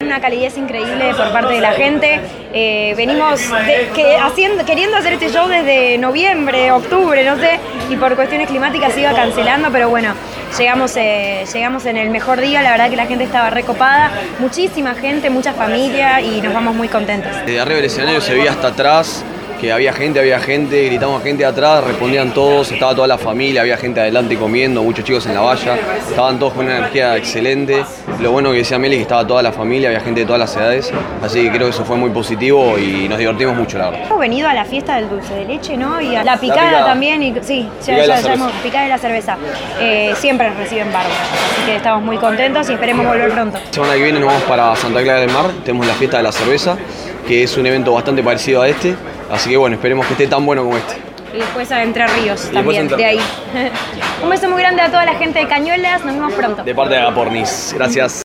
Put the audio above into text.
una calidez increíble por parte de la gente. Venimos queriendo hacer este show desde noviembre, octubre, no sé, y por cuestiones climáticas se iba cancelando, pero bueno, llegamos en el mejor día. La verdad que la gente estaba recopada, muchísima gente, mucha familia, y nos vamos muy contentos. Desde arriba del escenario se veía hasta atrás que había gente, gritamos gente atrás, respondían todos, estaba toda la familia, había gente adelante comiendo, muchos chicos en la valla, estaban todos con una energía excelente. Lo bueno que decía Meli es que estaba toda la familia, había gente de todas las edades, así que creo que eso fue muy positivo y nos divertimos mucho, la verdad. Hemos venido a la fiesta del dulce de leche, ¿no? Y a la picada también, y sí, ya hemos picada de la cerveza. Siempre nos reciben bárbaros, así que estamos muy contentos y esperemos volver pronto. La semana que viene nos vamos para Santa Clara del Mar, tenemos la fiesta de la cerveza, que es un evento bastante parecido a este, así que bueno, esperemos que esté tan bueno como este. Y después a Entre Ríos también, de ahí. Un beso muy grande a toda la gente de Cañuelas, nos vemos pronto. De parte de Agapornis, gracias.